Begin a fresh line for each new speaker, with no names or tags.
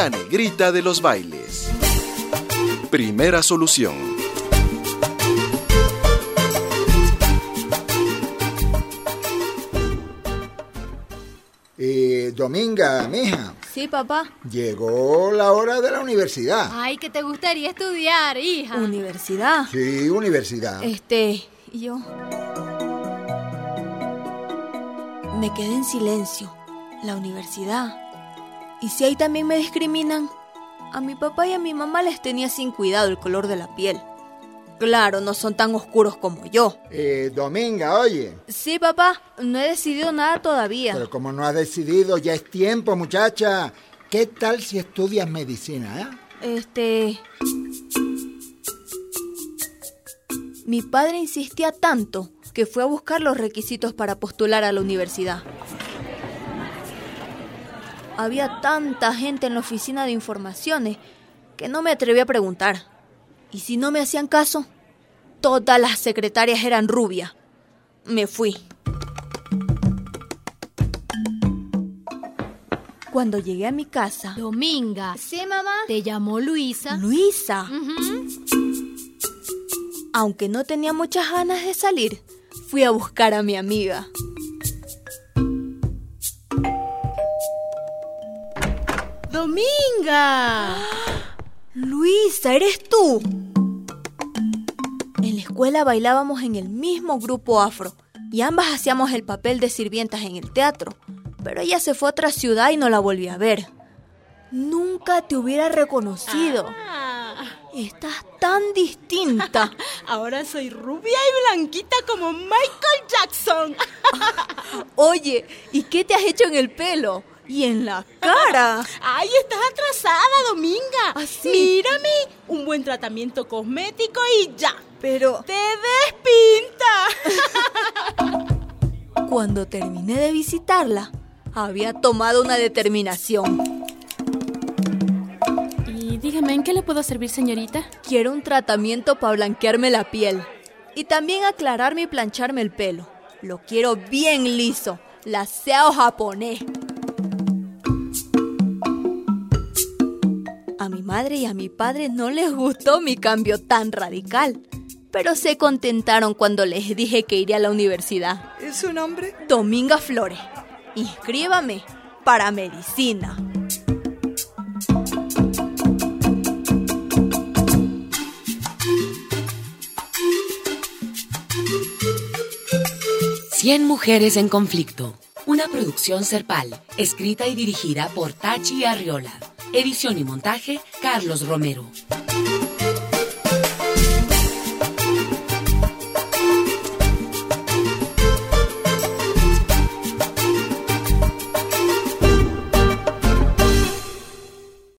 la negrita de los bailes. Primera solución.
Dominga, mija.
Sí, papá.
Llegó la hora de la universidad.
Ay, ¿qué te gustaría estudiar, hija?
¿Universidad?
Sí, universidad.
Yo... Me quedé en silencio. La universidad. ¿Y si ahí también me discriminan? A mi papá y a mi mamá les tenía sin cuidado el color de la piel. Claro, no son tan oscuros como yo.
Dominga, oye.
Sí, papá. No he decidido nada todavía.
Pero como no has decidido, ya es tiempo, muchacha. ¿Qué tal si estudias medicina,
Mi padre insistía tanto que fue a buscar los requisitos para postular a la universidad. Había tanta gente en la oficina de informaciones que no me atreví a preguntar. Y si no me hacían caso, todas las secretarias eran rubias. Me fui. Cuando llegué a mi casa...
Dominga.
Sí, mamá.
Te llamó Luisa.
¿Luisa?
Uh-huh.
Aunque no tenía muchas ganas de salir, fui a buscar a mi amiga.
¡Dominga!
Luisa, ¿eres tú? En la escuela bailábamos en el mismo grupo afro y ambas hacíamos el papel de sirvientas en el teatro, pero ella se fue a otra ciudad y no la volví a ver. Nunca te hubiera reconocido. Estás tan distinta.
Ahora soy rubia y blanquita como Michael Jackson.
Oye, ¿y qué te has hecho en el pelo? ¿Y en la cara?
¡Ay, estás atrasada, Dominga!
¿Ah, sí?
Mírame, un buen tratamiento cosmético y ya.
Pero...
¡te despinta!
Cuando terminé de visitarla, había tomado una determinación.
Y dígame, ¿en qué le puedo servir, señorita?
Quiero un tratamiento para blanquearme la piel. Y también aclararme y plancharme el pelo. Lo quiero bien liso, laseado japonés. A mi madre y a mi padre no les gustó mi cambio tan radical, pero se contentaron cuando les dije que iría a la universidad.
¿Es su nombre?
Dominga Flores. Inscríbame para medicina.
Cien mujeres en conflicto. Una producción Serpal, escrita y dirigida por Tachi Arriola. Edición y montaje, Carlos Romero.